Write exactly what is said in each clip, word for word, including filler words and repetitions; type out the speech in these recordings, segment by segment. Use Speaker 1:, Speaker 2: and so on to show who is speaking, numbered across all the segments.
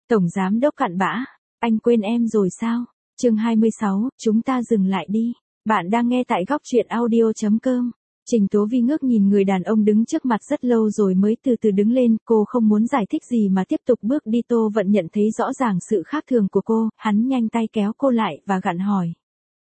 Speaker 1: Tổng giám đốc cặn bã, anh quên em rồi sao? Chương hai mươi sáu, chúng ta dừng lại đi. Bạn đang nghe tại góc truyện audio chấm com. Trình Tố Vi ngước nhìn người đàn ông đứng trước mặt rất lâu rồi mới từ từ đứng lên, cô không muốn giải thích gì mà tiếp tục bước đi. Tô Vận nhận thấy rõ ràng sự khác thường của cô, hắn nhanh tay kéo cô lại và gặng hỏi.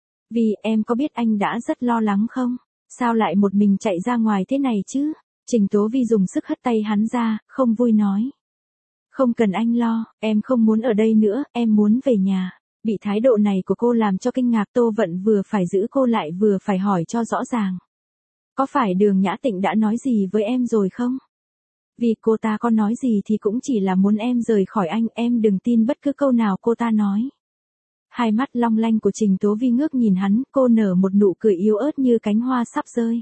Speaker 1: Vì em có biết anh đã rất lo lắng không? Sao lại một mình chạy ra ngoài thế này chứ? Trình Tố Vi dùng sức hất tay hắn ra, không vui nói. Không cần anh lo, em không muốn ở đây nữa, em muốn về nhà. Bị thái độ này của cô làm cho kinh ngạc, Tô Vận vừa phải giữ cô lại vừa phải hỏi cho rõ ràng. Có phải Đường Nhã Tịnh đã nói gì với em rồi không? Vì cô ta có nói gì thì cũng chỉ là muốn em rời khỏi anh, em đừng tin bất cứ câu nào cô ta nói. Hai mắt long lanh của Trình Tố Vi ngước nhìn hắn, cô nở một nụ cười yếu ớt như cánh hoa sắp rơi.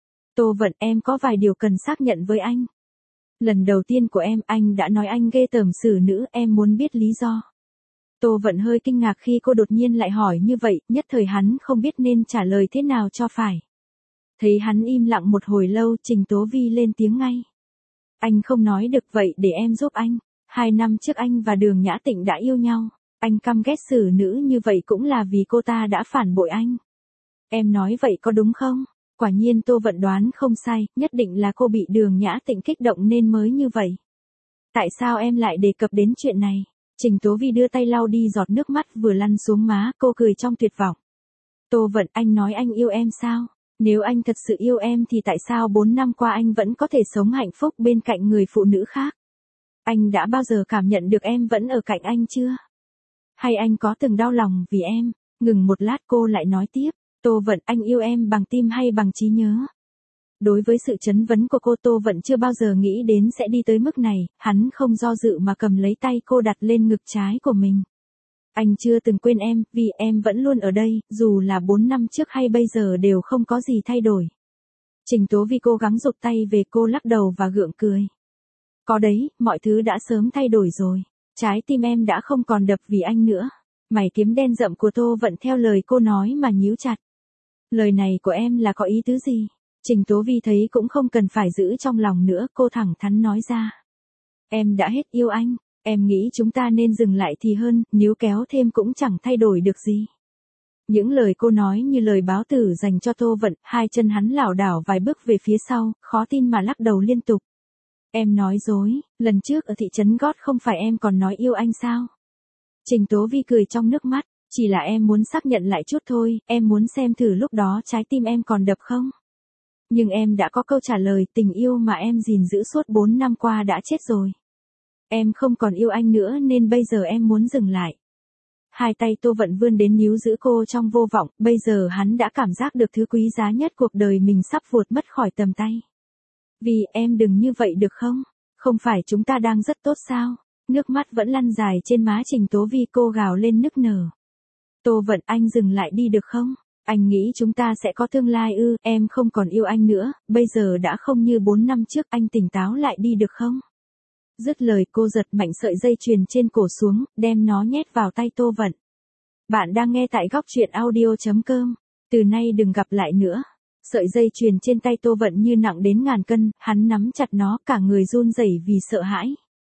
Speaker 1: Tô Vận, em có vài điều cần xác nhận với anh. Lần đầu tiên của em, anh đã nói anh ghê tởm xử nữ, em muốn biết lý do. Tô Vận hơi kinh ngạc khi cô đột nhiên lại hỏi như vậy, nhất thời hắn không biết nên trả lời thế nào cho phải. Thấy hắn im lặng một hồi lâu, Trình Tố Vi lên tiếng ngay. Anh không nói được, vậy để em giúp anh. Hai năm trước anh và Đường Nhã Tịnh đã yêu nhau. Anh căm ghét xử nữ như vậy cũng là vì cô ta đã phản bội anh. Em nói vậy có đúng không? Quả nhiên Tô Vận đoán không sai, nhất định là cô bị Đường Nhã Tịnh kích động nên mới như vậy. Tại sao em lại đề cập đến chuyện này? Trình Tố Vi đưa tay lau đi giọt nước mắt vừa lăn xuống má, cô cười trong tuyệt vọng. Tô Vận, anh nói anh yêu em sao? Nếu anh thật sự yêu em thì tại sao bốn năm qua anh vẫn có thể sống hạnh phúc bên cạnh người phụ nữ khác? Anh đã bao giờ cảm nhận được em vẫn ở cạnh anh chưa? Hay anh có từng đau lòng vì em? Ngừng một lát cô lại nói tiếp. Tô Vận, anh yêu em bằng tim hay bằng trí nhớ? Đối với sự chất vấn của cô, Tô Vận chưa bao giờ nghĩ đến sẽ đi tới mức này, hắn không do dự mà cầm lấy tay cô đặt lên ngực trái của mình. Anh chưa từng quên em, vì em vẫn luôn ở đây, dù là bốn năm trước hay bây giờ đều không có gì thay đổi. Trình Tố Vi cố gắng rụt tay về, cô lắc đầu và gượng cười. Có đấy, mọi thứ đã sớm thay đổi rồi. Trái tim em đã không còn đập vì anh nữa. Mày kiếm đen rậm của Tô Vận theo lời cô nói mà nhíu chặt. Lời này của em là có ý tứ gì? Trình Tố Vi thấy cũng không cần phải giữ trong lòng nữa, cô thẳng thắn nói ra. Em đã hết yêu anh, em nghĩ chúng ta nên dừng lại thì hơn, níu kéo thêm cũng chẳng thay đổi được gì. Những lời cô nói như lời báo tử dành cho Tô Vận, hai chân hắn lảo đảo vài bước về phía sau, khó tin mà lắc đầu liên tục. Em nói dối, lần trước ở thị trấn Gót không phải em còn nói yêu anh sao? Trình Tố Vi cười trong nước mắt, chỉ là em muốn xác nhận lại chút thôi, em muốn xem thử lúc đó trái tim em còn đập không? Nhưng em đã có câu trả lời, tình yêu mà em gìn giữ suốt bốn năm qua đã chết rồi. Em không còn yêu anh nữa nên bây giờ em muốn dừng lại. Hai tay Tô Vận vươn đến níu giữ cô trong vô vọng, bây giờ hắn đã cảm giác được thứ quý giá nhất cuộc đời mình sắp vụt mất khỏi tầm tay. Vì em đừng như vậy được không? Không phải chúng ta đang rất tốt sao? Nước mắt vẫn lăn dài trên má Trình Tố Vi, cô gào lên nức nở. Tô Vận, anh dừng lại đi được không? Anh nghĩ chúng ta sẽ có tương lai ư? Em không còn yêu anh nữa, bây giờ đã không như bốn năm trước, anh tỉnh táo lại đi được không? Dứt lời cô giật mạnh sợi dây chuyền trên cổ xuống, đem nó nhét vào tay Tô Vận. Bạn đang nghe tại góc truyện audio chấm com. Từ nay đừng gặp lại nữa. Sợi dây chuyền trên tay Tô Vận như nặng đến ngàn cân, hắn nắm chặt nó, cả người run rẩy vì sợ hãi.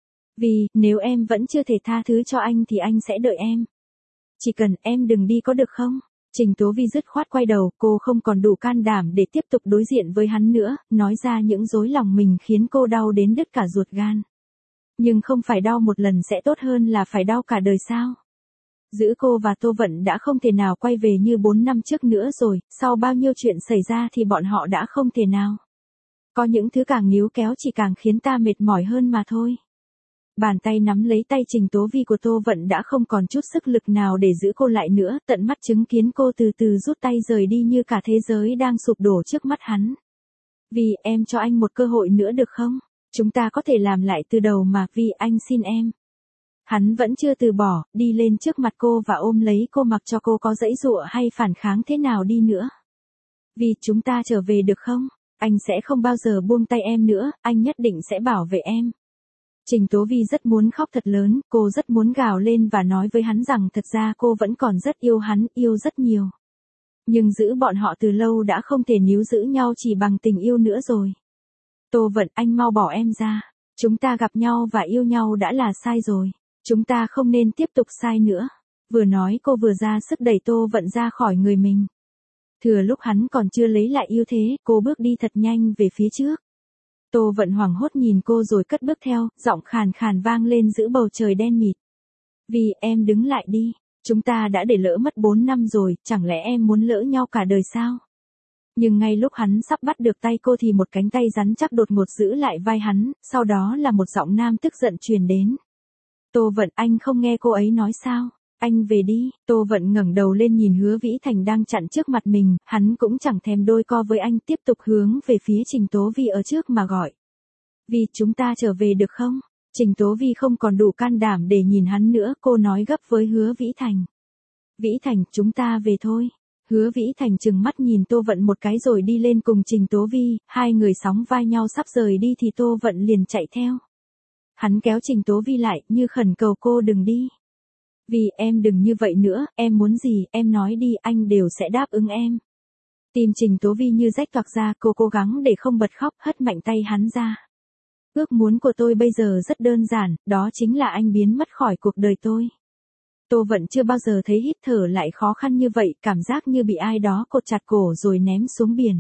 Speaker 1: Vì, nếu em vẫn chưa thể tha thứ cho anh thì anh sẽ đợi em. Chỉ cần em đừng đi có được không? Trình Tố Vi dứt khoát quay đầu, cô không còn đủ can đảm để tiếp tục đối diện với hắn nữa, nói ra những dối lòng mình khiến cô đau đến đứt cả ruột gan. Nhưng không phải đau một lần sẽ tốt hơn là phải đau cả đời sao? Giữa cô và Tô Vận đã không thể nào quay về như bốn năm trước nữa rồi, sau bao nhiêu chuyện xảy ra thì bọn họ đã không thể nào. Có những thứ càng níu kéo chỉ càng khiến ta mệt mỏi hơn mà thôi. Bàn tay nắm lấy tay Trình Tố Vi của Tô Vận đã không còn chút sức lực nào để giữ cô lại nữa, tận mắt chứng kiến cô từ từ rút tay rời đi như cả thế giới đang sụp đổ trước mắt hắn. Vì, em cho anh một cơ hội nữa được không? Chúng ta có thể làm lại từ đầu mà, vì anh xin em. Hắn vẫn chưa từ bỏ, đi lên trước mặt cô và ôm lấy cô mặc cho cô có giãy giụa hay phản kháng thế nào đi nữa. Vì, chúng ta trở về được không? Anh sẽ không bao giờ buông tay em nữa, anh nhất định sẽ bảo vệ em. Trình Tố Vi rất muốn khóc thật lớn, cô rất muốn gào lên và nói với hắn rằng thật ra cô vẫn còn rất yêu hắn, yêu rất nhiều. Nhưng giữ bọn họ từ lâu đã không thể níu giữ nhau chỉ bằng tình yêu nữa rồi. Tô Vận, anh mau bỏ em ra. Chúng ta gặp nhau và yêu nhau đã là sai rồi. Chúng ta không nên tiếp tục sai nữa. Vừa nói cô vừa ra sức đẩy Tô Vận ra khỏi người mình. Thừa lúc hắn còn chưa lấy lại ưu thế, cô bước đi thật nhanh về phía trước. Tô Vận hoảng hốt nhìn cô rồi cất bước theo, giọng khàn khàn vang lên giữa bầu trời đen mịt. Vì em đứng lại đi, chúng ta đã để lỡ mất bốn năm rồi, chẳng lẽ em muốn lỡ nhau cả đời sao? Nhưng ngay lúc hắn sắp bắt được tay cô thì một cánh tay rắn chắc đột ngột giữ lại vai hắn, sau đó là một giọng nam tức giận truyền đến. Tô Vận, anh không nghe cô ấy nói sao? Anh về đi. Tô Vận ngẩng đầu lên nhìn Hứa Vĩ Thành đang chặn trước mặt mình, hắn cũng chẳng thèm đôi co với anh, tiếp tục hướng về phía Trình Tố Vi ở trước mà gọi. Vì chúng ta trở về được không? Trình Tố Vi không còn đủ can đảm để nhìn hắn nữa, cô nói gấp với Hứa Vĩ Thành. Vĩ Thành, chúng ta về thôi. Hứa Vĩ Thành trừng mắt nhìn Tô Vận một cái rồi đi lên cùng Trình Tố Vi, hai người sóng vai nhau sắp rời đi thì Tô Vận liền chạy theo. Hắn kéo Trình Tố Vi lại, như khẩn cầu cô đừng đi. Vì em đừng như vậy nữa, em muốn gì, em nói đi, anh đều sẽ đáp ứng em. Tim Trình Tố Vi như rách toạc ra, cô cố gắng để không bật khóc, hất mạnh tay hắn ra. Ước muốn của tôi bây giờ rất đơn giản, đó chính là anh biến mất khỏi cuộc đời tôi. Tô Vận chưa bao giờ thấy hít thở lại khó khăn như vậy, cảm giác như bị ai đó cột chặt cổ rồi ném xuống biển.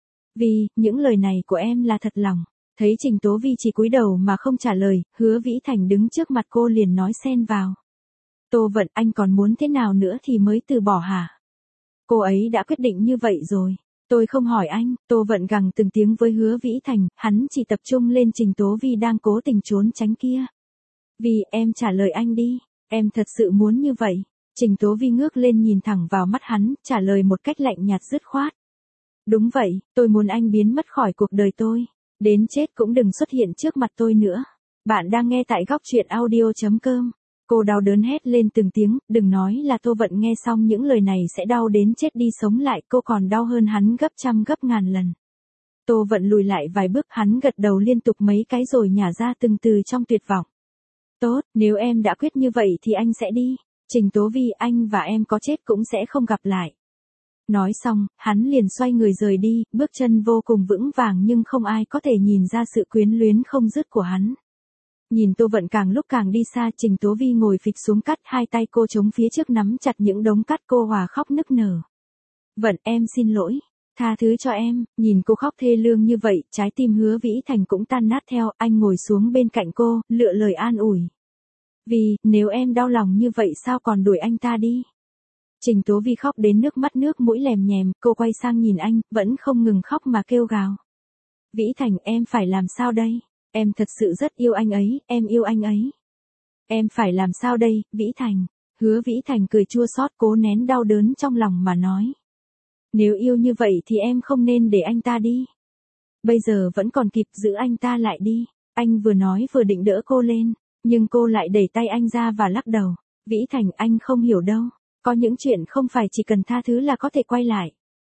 Speaker 1: Vì, những lời này của em là thật lòng. Thấy Trình Tố Vi chỉ cúi đầu mà không trả lời, Hứa Vĩ Thành đứng trước mặt cô liền nói xen vào. Tô Vận, anh còn muốn thế nào nữa thì mới từ bỏ hả? Cô ấy đã quyết định như vậy rồi. Tôi không hỏi anh. Tô Vận gằn từng tiếng với Hứa Vĩ Thành, hắn chỉ tập trung lên Trình Tố Vi đang cố tình trốn tránh kia. Vì, em trả lời anh đi. Em thật sự muốn như vậy. Trình Tố Vi ngước lên nhìn thẳng vào mắt hắn, trả lời một cách lạnh nhạt dứt khoát. Đúng vậy, tôi muốn anh biến mất khỏi cuộc đời tôi. Đến chết cũng đừng xuất hiện trước mặt tôi nữa. Bạn đang nghe tại góc truyện audio chấm com. Cô đau đớn hét lên từng tiếng, đừng nói là Tô Vận nghe xong những lời này sẽ đau đến chết đi sống lại, cô còn đau hơn hắn gấp trăm gấp ngàn lần. Tô Vận lùi lại vài bước, hắn gật đầu liên tục mấy cái rồi nhả ra từng từ trong tuyệt vọng. Tốt, nếu em đã quyết như vậy thì anh sẽ đi. Trình Tố Vi, anh và em có chết cũng sẽ không gặp lại. Nói xong, hắn liền xoay người rời đi, bước chân vô cùng vững vàng nhưng không ai có thể nhìn ra sự quyến luyến không dứt của hắn. Nhìn Tô Vận càng lúc càng đi xa, Trình Tố Vi ngồi phịch xuống cát, hai tay cô chống phía trước nắm chặt những đống cát, cô hòa khóc nức nở. Vận, em xin lỗi, tha thứ cho em. Nhìn cô khóc thê lương như vậy, trái tim Hứa Vĩ Thành cũng tan nát theo, anh ngồi xuống bên cạnh cô, lựa lời an ủi. Vì, nếu em đau lòng như vậy sao còn đuổi anh ta đi? Trình Tố Vi khóc đến nước mắt nước mũi lèm nhèm, cô quay sang nhìn anh, vẫn không ngừng khóc mà kêu gào. Vĩ Thành, em phải làm sao đây? Em thật sự rất yêu anh ấy, em yêu anh ấy. Em phải làm sao đây, Vĩ Thành? Hứa Vĩ Thành cười chua xót, cố nén đau đớn trong lòng mà nói. Nếu yêu như vậy thì em không nên để anh ta đi. Bây giờ vẫn còn kịp, giữ anh ta lại đi. Anh vừa nói vừa định đỡ cô lên, nhưng cô lại đẩy tay anh ra và lắc đầu. Vĩ Thành, anh không hiểu đâu. Có những chuyện không phải chỉ cần tha thứ là có thể quay lại.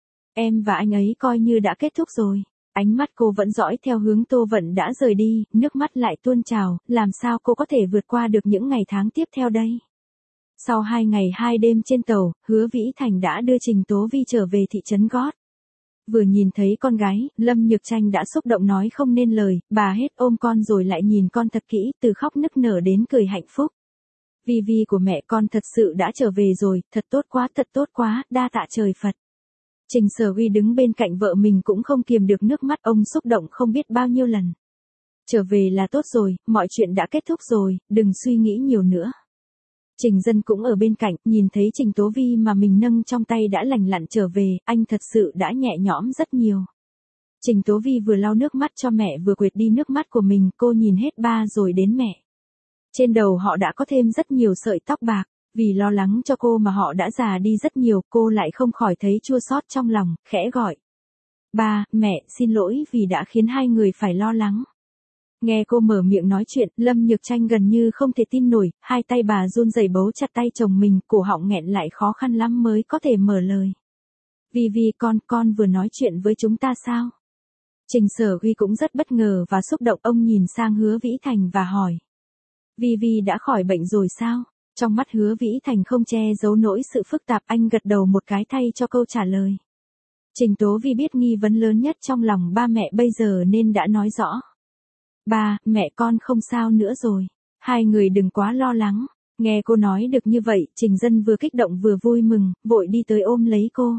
Speaker 1: Em và anh ấy coi như đã kết thúc rồi. Ánh mắt cô vẫn dõi theo hướng Tô Vận đã rời đi, nước mắt lại tuôn trào, làm sao cô có thể vượt qua được những ngày tháng tiếp theo đây? Sau hai ngày hai đêm trên tàu, Hứa Vĩ Thành đã đưa Trình Tố Vi trở về thị trấn Gót. Vừa nhìn thấy con gái, Lâm Nhược Tranh đã xúc động nói không nên lời, bà hết ôm con rồi lại nhìn con thật kỹ, từ khóc nức nở đến cười hạnh phúc. Vi Vi của mẹ con thật sự đã trở về rồi, thật tốt quá, thật tốt quá, đa tạ trời Phật. Trình Sở Huy đứng bên cạnh vợ mình cũng không kiềm được nước mắt, ông xúc động không biết bao nhiêu lần. Trở về là tốt rồi, mọi chuyện đã kết thúc rồi, đừng suy nghĩ nhiều nữa. Trình Dân cũng ở bên cạnh, nhìn thấy Trình Tố Vi mà mình nâng trong tay đã lành lặn trở về, anh thật sự đã nhẹ nhõm rất nhiều. Trình Tố Vi vừa lau nước mắt cho mẹ vừa quệt đi nước mắt của mình, cô nhìn hết ba rồi đến mẹ. Trên đầu họ đã có thêm rất nhiều sợi tóc bạc. Vì lo lắng cho cô mà họ đã già đi rất nhiều, cô lại không khỏi thấy chua xót trong lòng, khẽ gọi. Ba, mẹ, xin lỗi vì đã khiến hai người phải lo lắng. Nghe cô mở miệng nói chuyện, Lâm Nhược Tranh gần như không thể tin nổi, hai tay bà run rẩy bấu chặt tay chồng mình, cổ họng nghẹn lại khó khăn lắm mới có thể mở lời. Vì vì con, con vừa nói chuyện với chúng ta sao? Trình Sở Huy cũng rất bất ngờ và xúc động, ông nhìn sang Hứa Vĩ Thành và hỏi. Vì vì đã khỏi bệnh rồi sao? Trong mắt Hứa Vĩ Thành không che giấu nỗi sự phức tạp, anh gật đầu một cái thay cho câu trả lời. Trình Tố Vi biết nghi vấn lớn nhất trong lòng ba mẹ bây giờ nên đã nói rõ. Ba, mẹ con không sao nữa rồi. Hai người đừng quá lo lắng. Nghe cô nói được như vậy, Trình Dân vừa kích động vừa vui mừng, vội đi tới ôm lấy cô.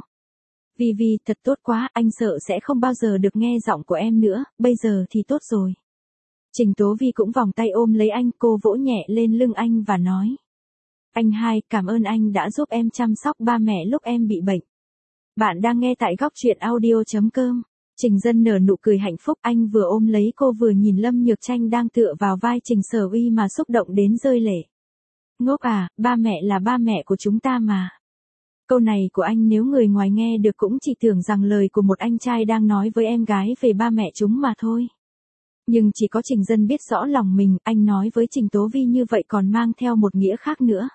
Speaker 1: Vi Vi, thật tốt quá, anh sợ sẽ không bao giờ được nghe giọng của em nữa, bây giờ thì tốt rồi. Trình Tố Vi cũng vòng tay ôm lấy anh, cô vỗ nhẹ lên lưng anh và nói. Anh hai, cảm ơn anh đã giúp em chăm sóc ba mẹ lúc em bị bệnh. Bạn đang nghe tại góc truyện audio.com. Trình Dân nở nụ cười hạnh phúc, anh vừa ôm lấy cô vừa nhìn Lâm Nhược Tranh đang tựa vào vai Trình Sở Uy mà xúc động đến rơi lệ. Ngốc à, ba mẹ là ba mẹ của chúng ta mà. Câu này của anh nếu người ngoài nghe được cũng chỉ tưởng rằng lời của một anh trai đang nói với em gái về ba mẹ chúng mà thôi. Nhưng chỉ có Trình Dân biết rõ lòng mình, anh nói với Trình Tố Vi như vậy còn mang theo một nghĩa khác nữa.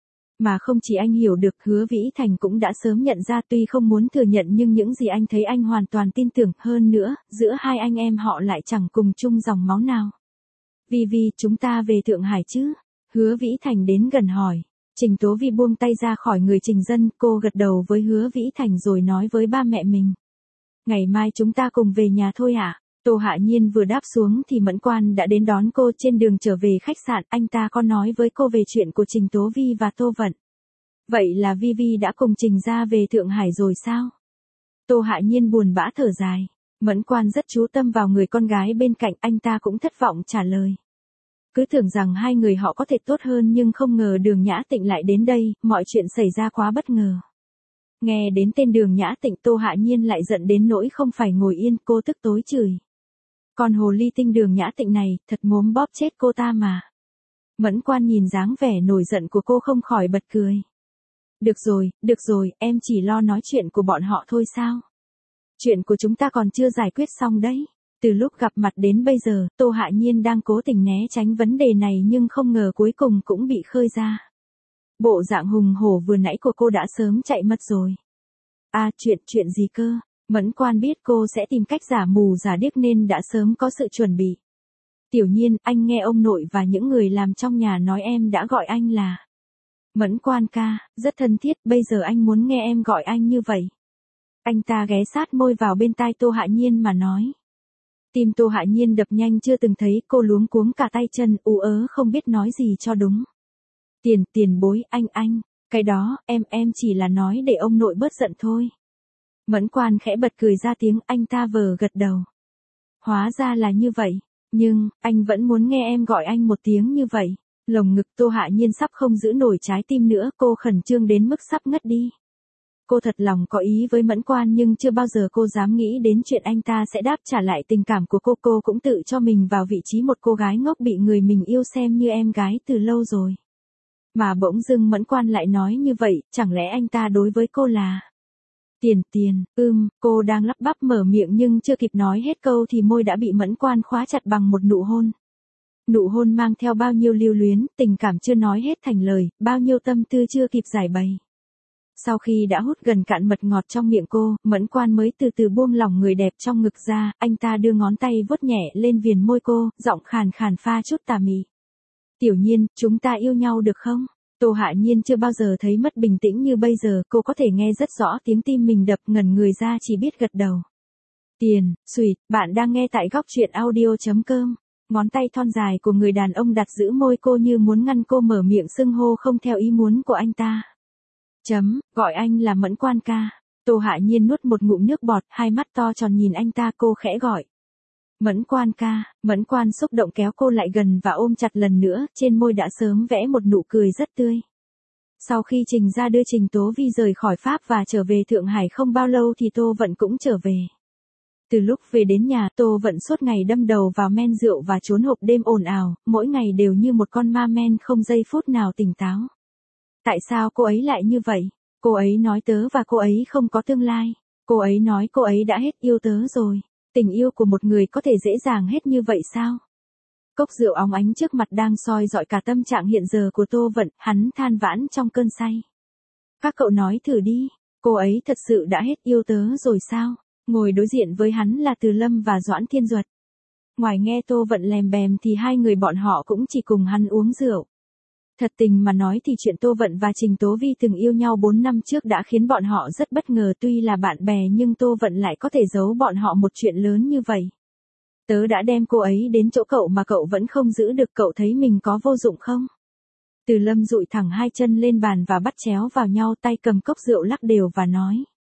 Speaker 1: Mà không chỉ anh hiểu được, Hứa Vĩ Thành cũng đã sớm nhận ra, tuy không muốn thừa nhận nhưng những gì anh thấy anh hoàn toàn tin tưởng, hơn nữa, giữa hai anh em họ lại chẳng cùng chung dòng máu nào. Vi Vi, chúng ta về Thượng Hải chứ? Hứa Vĩ Thành đến gần hỏi. Trình Tố Vi buông tay ra khỏi người Trình Dân, cô gật đầu với Hứa Vĩ Thành rồi nói với ba mẹ mình. Ngày mai chúng ta cùng về nhà thôi ạ. À? Tô Hạ Nhiên vừa đáp xuống thì Mẫn Quan đã đến đón cô trên đường trở về khách sạn, anh ta có nói với cô về chuyện của Trình Tố Vi và Tô Vận. Vậy là Vi Vi đã cùng Trình ra về Thượng Hải rồi sao? Tô Hạ Nhiên buồn bã thở dài. Mẫn Quan rất chú tâm vào người con gái bên cạnh, anh ta cũng thất vọng trả lời. Cứ tưởng rằng hai người họ có thể tốt hơn nhưng không ngờ Đường Nhã Tịnh lại đến đây, mọi chuyện xảy ra quá bất ngờ. Nghe đến tên Đường Nhã Tịnh, Tô Hạ Nhiên lại giận đến nỗi không phải ngồi yên, cô tức tối chửi. Còn hồ ly tinh Đường Nhã Tịnh này, thật mốm bóp chết cô ta mà. Mẫn Quan nhìn dáng vẻ nổi giận của cô không khỏi bật cười. Được rồi, được rồi, em chỉ lo nói chuyện của bọn họ thôi sao? Chuyện của chúng ta còn chưa giải quyết xong đấy. Từ lúc gặp mặt đến bây giờ, Tô Hạ Nhiên đang cố tình né tránh vấn đề này nhưng không ngờ cuối cùng cũng bị khơi ra. Bộ dạng hùng hổ vừa nãy của cô đã sớm chạy mất rồi. À, chuyện, chuyện gì cơ? Mẫn Quan biết cô sẽ tìm cách giả mù giả điếc nên đã sớm có sự chuẩn bị. Tiểu Nhiên, anh nghe ông nội và những người làm trong nhà nói em đã gọi anh là Mẫn Quan ca, rất thân thiết, bây giờ anh muốn nghe em gọi anh như vậy. Anh ta ghé sát môi vào bên tai Tô Hạ Nhiên mà nói. Tim Tô Hạ Nhiên đập nhanh chưa từng thấy, cô luống cuống cả tay chân, ú ớ không biết nói gì cho đúng. Tiền, tiền bối, anh anh, cái đó, em, em chỉ là nói để ông nội bớt giận thôi. Mẫn Quan khẽ bật cười ra tiếng, anh ta vờ gật đầu. Hóa ra là như vậy, nhưng, anh vẫn muốn nghe em gọi anh một tiếng như vậy. Lồng ngực Tô Hạ Nhiên sắp không giữ nổi trái tim nữa, cô khẩn trương đến mức sắp ngất đi. Cô thật lòng có ý với Mẫn Quan nhưng chưa bao giờ cô dám nghĩ đến chuyện anh ta sẽ đáp trả lại tình cảm của cô. Cô cũng tự cho mình vào vị trí một cô gái ngốc bị người mình yêu xem như em gái từ lâu rồi. Mà bỗng dưng Mẫn Quan lại nói như vậy, chẳng lẽ anh ta đối với cô là... Tiền, tiền, ưm, cô đang lắp bắp mở miệng nhưng chưa kịp nói hết câu thì môi đã bị Mẫn Quan khóa chặt bằng một nụ hôn. Nụ hôn mang theo bao nhiêu lưu luyến, tình cảm chưa nói hết thành lời, bao nhiêu tâm tư chưa kịp giải bày. Sau khi đã hút gần cạn mật ngọt trong miệng cô, Mẫn Quan mới từ từ buông lỏng người đẹp trong ngực ra, anh ta đưa ngón tay vuốt nhẹ lên viền môi cô, giọng khàn khàn pha chút tà mị. Tiểu Nhiên, chúng ta yêu nhau được không? Tô Hạ Nhiên chưa bao giờ thấy mất bình tĩnh như bây giờ, cô có thể nghe rất rõ tiếng tim mình đập, ngẩn người ra chỉ biết gật đầu. Tiền, sweet, bạn đang nghe tại góc truyện audio.com. Ngón tay thon dài của người đàn ông đặt giữ môi cô như muốn ngăn cô mở miệng xưng hô không theo ý muốn của anh ta. Chấm, gọi anh là Mẫn Quan ca. Tô Hạ Nhiên nuốt một ngụm nước bọt, hai mắt to tròn nhìn anh ta, cô khẽ gọi. Mẫn Quan ca, Mẫn Quan xúc động kéo cô lại gần và ôm chặt lần nữa, trên môi đã sớm vẽ một nụ cười rất tươi. Sau khi Trình ra đưa Trình Tố Vi rời khỏi Pháp và trở về Thượng Hải không bao lâu thì Tô Vận cũng trở về. Từ lúc về đến nhà, Tô Vận suốt ngày đâm đầu vào men rượu và trốn hộp đêm ồn ào, mỗi ngày đều như một con ma men không giây phút nào tỉnh táo. Tại sao cô ấy lại như vậy? Cô ấy nói tớ và cô ấy không có tương lai. Cô ấy nói cô ấy đã hết yêu tớ rồi. Tình yêu của một người có thể dễ dàng hết như vậy sao? Cốc rượu óng ánh trước mặt đang soi dọi cả tâm trạng hiện giờ của Tô Vận, hắn than vãn trong cơn say. Các cậu nói thử đi, cô ấy thật sự đã hết yêu tớ rồi sao? Ngồi đối diện với hắn là Từ Lâm và Doãn Thiên Duật. Ngoài nghe Tô Vận lèm bèm thì hai người bọn họ cũng chỉ cùng hắn uống rượu. Thật tình mà nói thì chuyện Tô Vận và Trình Tố Vi từng yêu nhau bốn năm trước đã khiến bọn họ rất bất ngờ, tuy là bạn bè nhưng Tô Vận lại có thể giấu bọn họ một chuyện lớn như vậy. Tớ đã đem cô ấy đến chỗ cậu mà cậu vẫn không giữ được, cậu thấy mình có vô dụng không? Từ Lâm dụi thẳng hai chân lên bàn và bắt chéo vào nhau, tay cầm cốc rượu lắc đều và nói.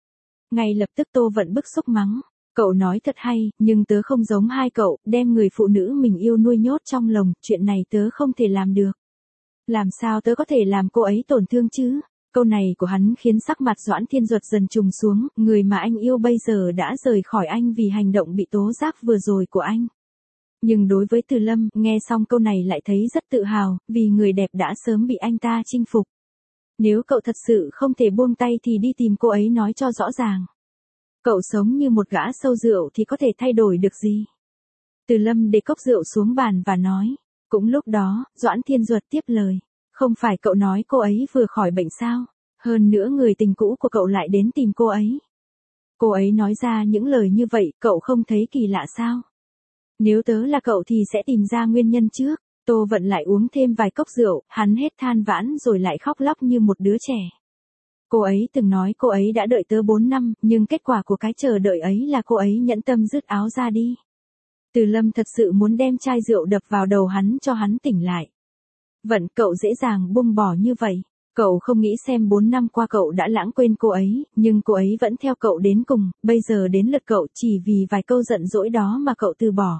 Speaker 1: Ngay lập tức Tô Vận bức xúc mắng. Cậu nói thật hay, nhưng tớ không giống hai cậu, đem người phụ nữ mình yêu nuôi nhốt trong lồng, chuyện này tớ không thể làm được. Làm sao tớ có thể làm cô ấy tổn thương chứ? Câu này của hắn khiến sắc mặt Doãn Thiên Duật dần trùng xuống, người mà anh yêu bây giờ đã rời khỏi anh vì hành động bị tố giác vừa rồi của anh. Nhưng đối với Từ Lâm, nghe xong câu này lại thấy rất tự hào, vì người đẹp đã sớm bị anh ta chinh phục. Nếu cậu thật sự không thể buông tay thì đi tìm cô ấy nói cho rõ ràng. Cậu sống như một gã sâu rượu thì có thể thay đổi được gì? Từ Lâm để cốc rượu xuống bàn và nói. Cũng lúc đó, Doãn Thiên Duật tiếp lời. Không phải cậu nói cô ấy vừa khỏi bệnh sao? Hơn nữa người tình cũ của cậu lại đến tìm cô ấy. Cô ấy nói ra những lời như vậy, cậu không thấy kỳ lạ sao? Nếu tớ là cậu thì sẽ tìm ra nguyên nhân trước. Tô Vận lại uống thêm vài cốc rượu, hắn hết than vãn rồi lại khóc lóc như một đứa trẻ. Cô ấy từng nói cô ấy đã đợi tớ bốn năm, nhưng kết quả của cái chờ đợi ấy là cô ấy nhẫn tâm rứt áo ra đi. Từ Lâm thật sự muốn đem chai rượu đập vào đầu hắn cho hắn tỉnh lại. Vận, cậu dễ dàng buông bỏ như vậy. Cậu không nghĩ xem bốn năm qua cậu đã lãng quên cô ấy, nhưng cô ấy vẫn theo cậu đến cùng, bây giờ đến lượt cậu chỉ vì vài câu giận dỗi đó mà cậu từ bỏ.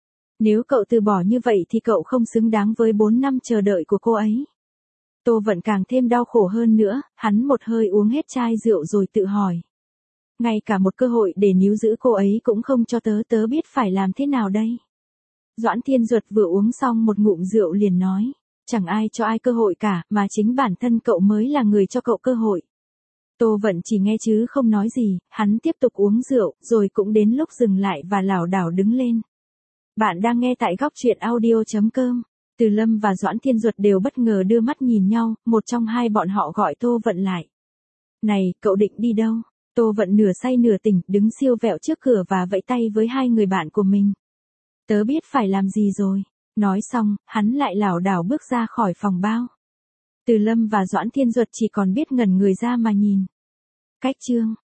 Speaker 1: Nếu cậu từ bỏ như vậy thì cậu không xứng đáng với bốn năm chờ đợi của cô ấy. Tô Vận càng thêm đau khổ hơn nữa, hắn một hơi uống hết chai rượu rồi tự hỏi. Ngay cả một cơ hội để níu giữ cô ấy cũng không cho tớ, tớ biết phải làm thế nào đây? Doãn Thiên Duật vừa uống xong một ngụm rượu liền nói. Chẳng ai cho ai cơ hội cả, mà chính bản thân cậu mới là người cho cậu cơ hội. Tô Vận chỉ nghe chứ không nói gì, hắn tiếp tục uống rượu, rồi cũng đến lúc dừng lại và lảo đảo đứng lên. Bạn đang nghe tại góc truyện audio chấm com. Từ Lâm và Doãn Thiên Duật đều bất ngờ đưa mắt nhìn nhau, một trong hai bọn họ gọi Tô Vận lại. Này, cậu định đi đâu? Tô Vận nửa say nửa tỉnh, đứng siêu vẹo trước cửa và vẫy tay với hai người bạn của mình. Tớ biết phải làm gì rồi. Nói xong, hắn lại lảo đảo bước ra khỏi phòng bao. Từ Lâm và Doãn Thiên Duật chỉ còn biết ngẩn người ra mà nhìn. Cách chương